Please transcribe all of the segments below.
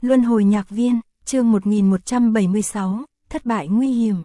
Luân hồi nhạc viên, chương 1176, thất bại nguy hiểm.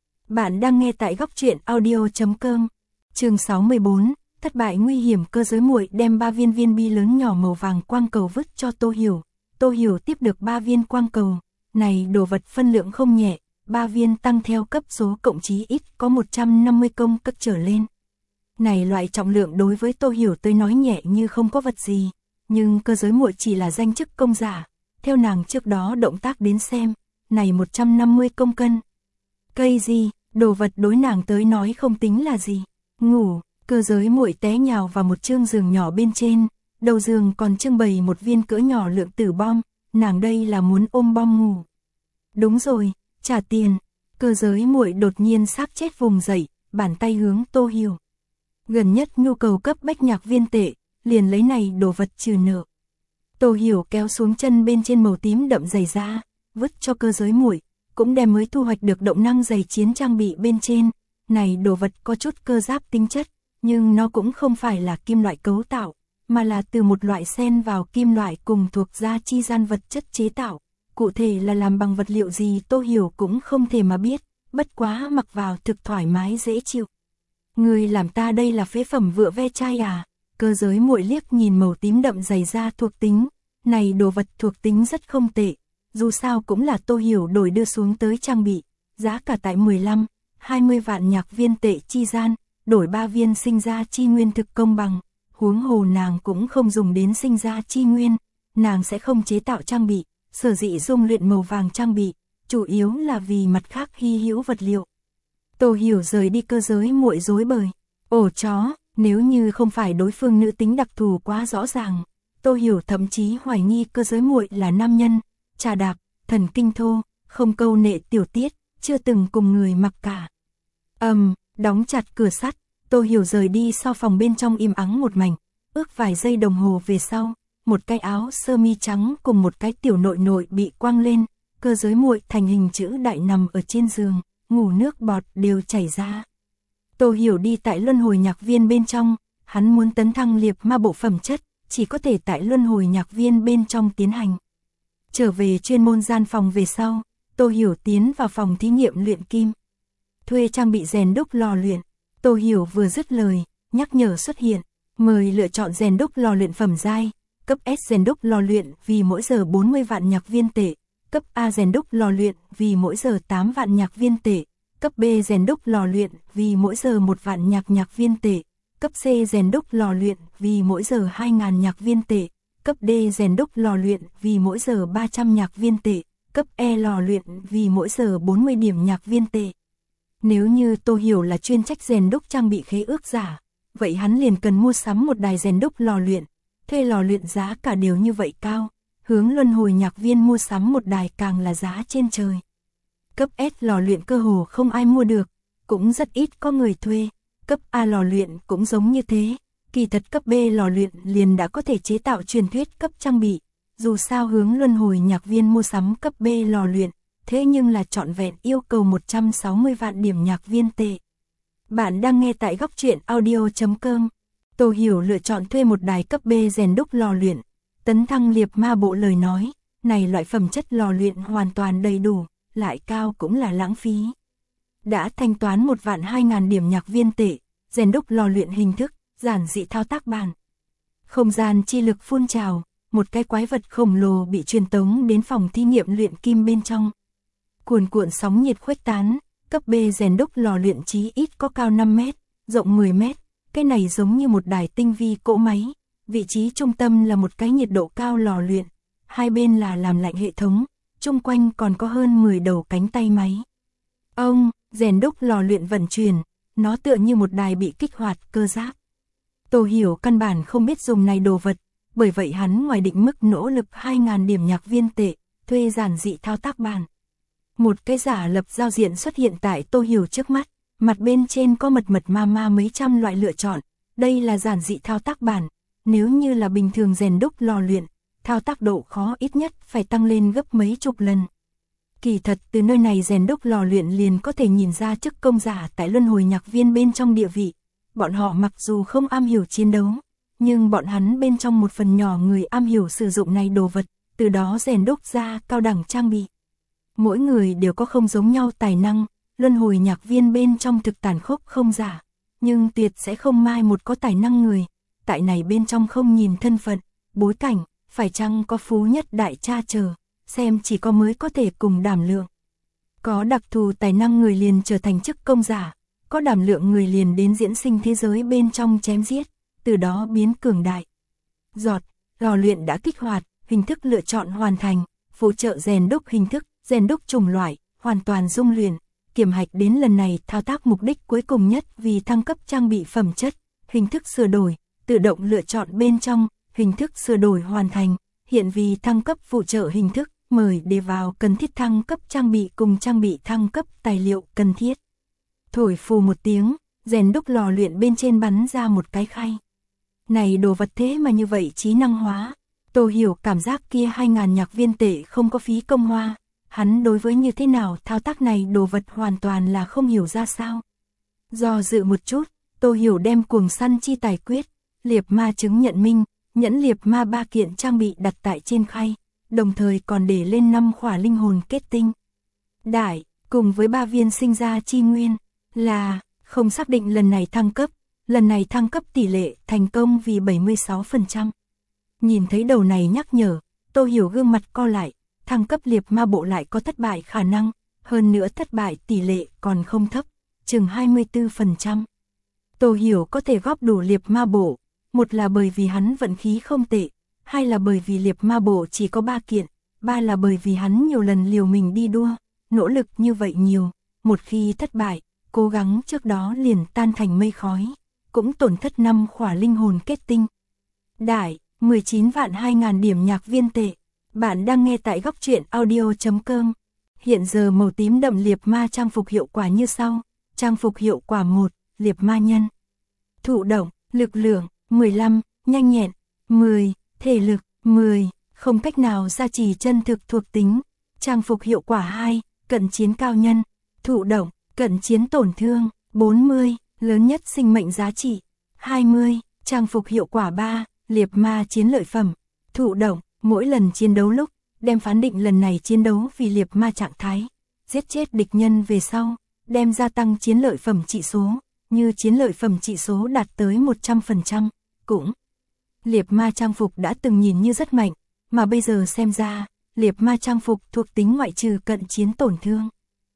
Bạn đang nghe tại góc truyện audio.com. Chương 64, thất bại nguy hiểm. Cơ giới muội đem 3 viên bi lớn nhỏ màu vàng quang cầu vứt cho Tô Hiểu. Tô Hiểu tiếp được 3 viên quang cầu. Này đồ vật phân lượng không nhẹ, 3 viên tăng theo cấp số cộng chí ít có 150 công cất trở lên. Này loại trọng lượng đối với Tô Hiểu tới nói nhẹ như không có vật gì, nhưng cơ giới muội chỉ là danh chức công giả. Theo nàng trước đó động tác đến xem, này 150 công cân. Cây gì, đồ vật đối nàng tới nói không tính là gì. Ngủ, cơ giới muội té nhào vào một chương giường nhỏ bên trên, đầu giường còn trưng bày một viên cỡ nhỏ lượng tử bom, nàng đây là muốn ôm bom ngủ. Đúng rồi, trả tiền. Cơ giới muội đột nhiên xác chết vùng dậy, bàn tay hướng Tô Hiểu. Gần nhất nhu cầu cấp bách nhạc viên tệ, liền lấy này đồ vật trừ nợ. Tô Hiểu kéo xuống chân bên trên màu tím đậm giày ra, vứt cho cơ giới muội, cũng đem mới thu hoạch được động năng giày chiến trang bị bên trên. Này đồ vật có chút cơ giáp tính chất, nhưng nó cũng không phải là kim loại cấu tạo, mà là từ một loại xen vào kim loại cùng thuộc ra chi gian vật chất chế tạo. Cụ thể là làm bằng vật liệu gì Tô Hiểu cũng không thể mà biết, bất quá mặc vào thực thoải mái dễ chịu. Người làm ta đây là phế phẩm vựa ve chai à? Cơ giới muội liếc nhìn màu tím đậm dày da thuộc tính, này đồ vật thuộc tính rất không tệ, dù sao cũng là Tô Hiểu đổi đưa xuống tới trang bị, giá cả tại 15-20 vạn nhạc viên tệ chi gian, đổi 3 viên sinh ra chi nguyên thực công bằng, huống hồ nàng cũng không dùng đến sinh ra chi nguyên, nàng sẽ không chế tạo trang bị, sở dĩ dung luyện màu vàng trang bị, chủ yếu là vì mặt khác hy hữu vật liệu. Tô Hiểu rời đi cơ giới muội rối bời, ổ chó. Nếu như không phải đối phương nữ tính đặc thù quá rõ ràng, Tô Hiểu thậm chí hoài nghi cơ giới muội là nam nhân, trà đạp, thần kinh thô, không câu nệ tiểu tiết, chưa từng cùng người mặc cả. Đóng chặt cửa sắt, Tô Hiểu rời đi sau phòng bên trong im ắng một mảnh, ước vài giây đồng hồ về sau, một cái áo sơ mi trắng cùng một cái tiểu nội nội bị quăng lên, cơ giới muội thành hình chữ đại nằm ở trên giường, ngủ nước bọt đều chảy ra. Tô Hiểu đi tại luân hồi nhạc viên bên trong, hắn muốn tấn thăng liệp ma bộ phẩm chất, chỉ có thể tại luân hồi nhạc viên bên trong tiến hành. Trở về chuyên môn gian phòng về sau, Tô Hiểu tiến vào phòng thí nghiệm luyện kim. Thuê trang bị rèn đúc lò luyện, Tô Hiểu vừa dứt lời, nhắc nhở xuất hiện, mời lựa chọn rèn đúc lò luyện phẩm giai, cấp S rèn đúc lò luyện vì mỗi giờ 40 vạn nhạc viên tệ, cấp A rèn đúc lò luyện vì mỗi giờ 8 vạn nhạc viên tệ. Cấp B rèn đúc lò luyện vì mỗi giờ 1 vạn nhạc viên tệ, cấp C rèn đúc lò luyện vì mỗi giờ 2.000 nhạc viên tệ, cấp D rèn đúc lò luyện vì mỗi giờ 300 nhạc viên tệ, cấp E lò luyện vì mỗi giờ 40 điểm nhạc viên tệ. Nếu như Tô Hiểu là chuyên trách rèn đúc trang bị khế ước giả, vậy hắn liền cần mua sắm một đài rèn đúc lò luyện, thuê lò luyện giá cả đều như vậy cao, hướng luân hồi nhạc viên mua sắm một đài càng là giá trên trời. Cấp S lò luyện cơ hồ không ai mua được, cũng rất ít có người thuê, cấp A lò luyện cũng giống như thế, kỳ thật cấp B lò luyện liền đã có thể chế tạo truyền thuyết cấp trang bị, dù sao hướng luân hồi nhạc viên mua sắm cấp B lò luyện, thế nhưng là trọn vẹn yêu cầu 160 vạn điểm nhạc viên tệ. Bạn đang nghe tại góc truyện audio.com, Tô Hiểu lựa chọn thuê một đài cấp B rèn đúc lò luyện, tấn thăng liệp ma bộ lời nói, này loại phẩm chất lò luyện hoàn toàn đầy đủ. Lại cao cũng là lãng phí. Đã thanh toán 1.200.000 điểm nhạc viên tệ, rèn đúc lò luyện hình thức, giản dị thao tác bàn. Không gian chi lực phun trào, một cái quái vật khổng lồ bị truyền tống đến phòng thí nghiệm luyện kim bên trong. Cuồn cuộn sóng nhiệt khuếch tán, cấp B rèn đúc lò luyện chí ít có cao 5 mét, rộng 10 mét, cái này giống như một đài tinh vi cỗ máy, vị trí trung tâm là một cái nhiệt độ cao lò luyện, hai bên là làm lạnh hệ thống. Trung quanh còn có hơn 10 đầu cánh tay máy. Rèn đúc lò luyện vận chuyển, nó tựa như một đài bị kích hoạt cơ giáp. Tô Hiểu căn bản không biết dùng này đồ vật, bởi vậy hắn ngoài định mức nỗ lực 2.000 điểm nhạc viên tệ, thuê giản dị thao tác bàn. Một cái giả lập giao diện xuất hiện tại Tô Hiểu trước mắt, mặt bên trên có mật ma mấy trăm loại lựa chọn, đây là giản dị thao tác bàn, nếu như là bình thường rèn đúc lò luyện, thao tác độ khó ít nhất phải tăng lên gấp mấy chục lần. Kỳ thật từ nơi này rèn đúc lò luyện liền có thể nhìn ra chức công giả tại luân hồi nhạc viên bên trong địa vị. Bọn họ mặc dù không am hiểu chiến đấu, nhưng bọn hắn bên trong một phần nhỏ người am hiểu sử dụng này đồ vật, từ đó rèn đúc ra cao đẳng trang bị. Mỗi người đều có không giống nhau tài năng, luân hồi nhạc viên bên trong thực tàn khốc không giả, nhưng tuyệt sẽ không mai một có tài năng người, tại này bên trong không nhìn thân phận, bối cảnh, phải chăng có phú nhất đại cha chờ, xem chỉ có mới có thể cùng đảm lượng. Có đặc thù tài năng người liền trở thành chức công giả, có đảm lượng người liền đến diễn sinh thế giới bên trong chém giết, từ đó biến cường đại. Lò luyện đã kích hoạt, hình thức lựa chọn hoàn thành, phụ trợ rèn đúc hình thức, rèn đúc chủng loại, hoàn toàn dung luyện, kiểm hạch đến lần này thao tác mục đích cuối cùng nhất vì thăng cấp trang bị phẩm chất, hình thức sửa đổi, tự động lựa chọn bên trong, hình thức sửa đổi hoàn thành, hiện vì thăng cấp phụ trợ hình thức, mời để vào cần thiết thăng cấp trang bị cùng trang bị thăng cấp tài liệu cần thiết. Thổi phù một tiếng, rèn đúc lò luyện bên trên bắn ra một cái khay. Này đồ vật thế mà như vậy trí năng hóa, Tô Hiểu cảm giác kia 2.000 nhạc viên tệ không có phí công hoa, hắn đối với như thế nào thao tác này đồ vật hoàn toàn là không hiểu ra sao. Do dự một chút, Tô Hiểu đem cuồng săn chi tài quyết, liệp ma chứng nhận minh, nhẫn liệp ma 3 kiện trang bị đặt tại trên khay, đồng thời còn để lên 5 khỏa linh hồn kết tinh. Đại, cùng với 3 viên sinh ra chi nguyên, là, không xác định lần này thăng cấp tỷ lệ thành công vì 76%. Nhìn thấy đầu này nhắc nhở, Tô Hiểu gương mặt co lại, thăng cấp liệp ma bộ lại có thất bại khả năng, hơn nữa thất bại tỷ lệ còn không thấp, chừng 24%. Tô Hiểu có thể góp đủ liệp ma bộ, một là bởi vì hắn vận khí không tệ, hai là bởi vì liệp ma bộ chỉ có 3 kiện, ba là bởi vì hắn nhiều lần liều mình đi đua, nỗ lực như vậy nhiều, một khi thất bại, cố gắng trước đó liền tan thành mây khói, cũng tổn thất 5 khỏa linh hồn kết tinh. Đại, 19 vạn 2.000 điểm nhạc viên tệ. Bạn đang nghe tại góc truyện audio.com. Hiện giờ màu tím đậm liệp ma trang phục hiệu quả như sau. Trang phục hiệu quả 1, liệp ma nhân. Thụ động, lực lượng, 15, nhanh nhẹn, 10, thể lực, 10, không cách nào gia trì chân thực thuộc tính. Trang phục hiệu quả 2, cận chiến cao nhân. Thụ động, cận chiến tổn thương, 40, lớn nhất sinh mệnh giá trị, 20, trang phục hiệu quả 3, liệp ma chiến lợi phẩm. Thụ động, mỗi lần chiến đấu lúc, đem phán định lần này chiến đấu vì liệp ma trạng thái, giết chết địch nhân về sau, đem gia tăng chiến lợi phẩm trị số, như chiến lợi phẩm trị số đạt tới 100%, cũng. Liệp ma trang phục đã từng nhìn như rất mạnh, mà bây giờ xem ra, liệp ma trang phục thuộc tính ngoại trừ cận chiến tổn thương.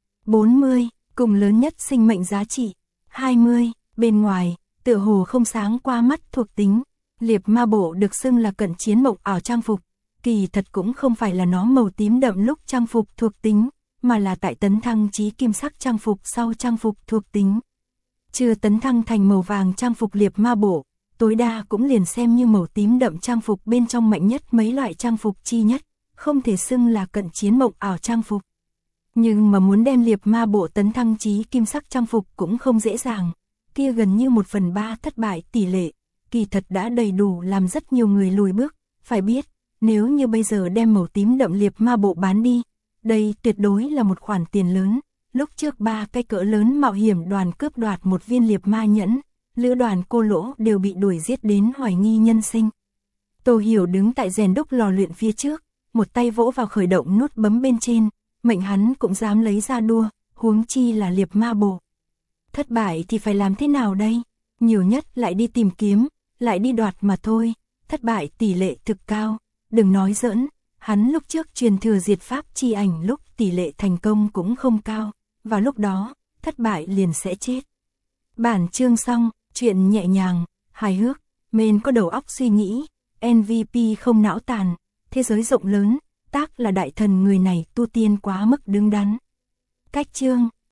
40, cùng lớn nhất sinh mệnh giá trị, 20, bên ngoài, tựa hồ không sáng qua mắt thuộc tính. Liệp ma bộ được xưng là cận chiến mộng ảo trang phục, kỳ thật cũng không phải là nó màu tím đậm lúc trang phục thuộc tính, mà là tại tấn thăng chí kim sắc trang phục sau trang phục thuộc tính. Chưa tấn thăng thành màu vàng trang phục liệp ma bộ, tối đa cũng liền xem như màu tím đậm trang phục bên trong mạnh nhất mấy loại trang phục chi nhất, không thể xưng là cận chiến mộng ảo trang phục. Nhưng mà muốn đem liệp ma bộ tấn thăng chí kim sắc trang phục cũng không dễ dàng, kia gần như 1/3 thất bại tỷ lệ, kỳ thật đã đầy đủ làm rất nhiều người lùi bước, phải biết, nếu như bây giờ đem màu tím đậm liệp ma bộ bán đi, đây tuyệt đối là một khoản tiền lớn. Lúc trước 3 cái cỡ lớn mạo hiểm đoàn cướp đoạt một viên liệp ma nhẫn, lữ đoàn cô lỗ đều bị đuổi giết đến hoài nghi nhân sinh. Tô Hiểu đứng tại rèn đúc lò luyện phía trước, một tay vỗ vào khởi động nút bấm bên trên, mệnh hắn cũng dám lấy ra đua, huống chi là liệp ma bộ. Thất bại thì phải làm thế nào đây? Nhiều nhất lại đi tìm kiếm, lại đi đoạt mà thôi, thất bại tỷ lệ thực cao, đừng nói giỡn, hắn lúc trước truyền thừa diệt pháp chi ảnh lúc tỷ lệ thành công cũng không cao, và lúc đó, thất bại liền sẽ chết. Bản chương xong, chuyện nhẹ nhàng, hài hước, men có đầu óc suy nghĩ, MVP không não tàn, thế giới rộng lớn, tác là đại thần người này tu tiên quá mức đứng đắn. Cách chương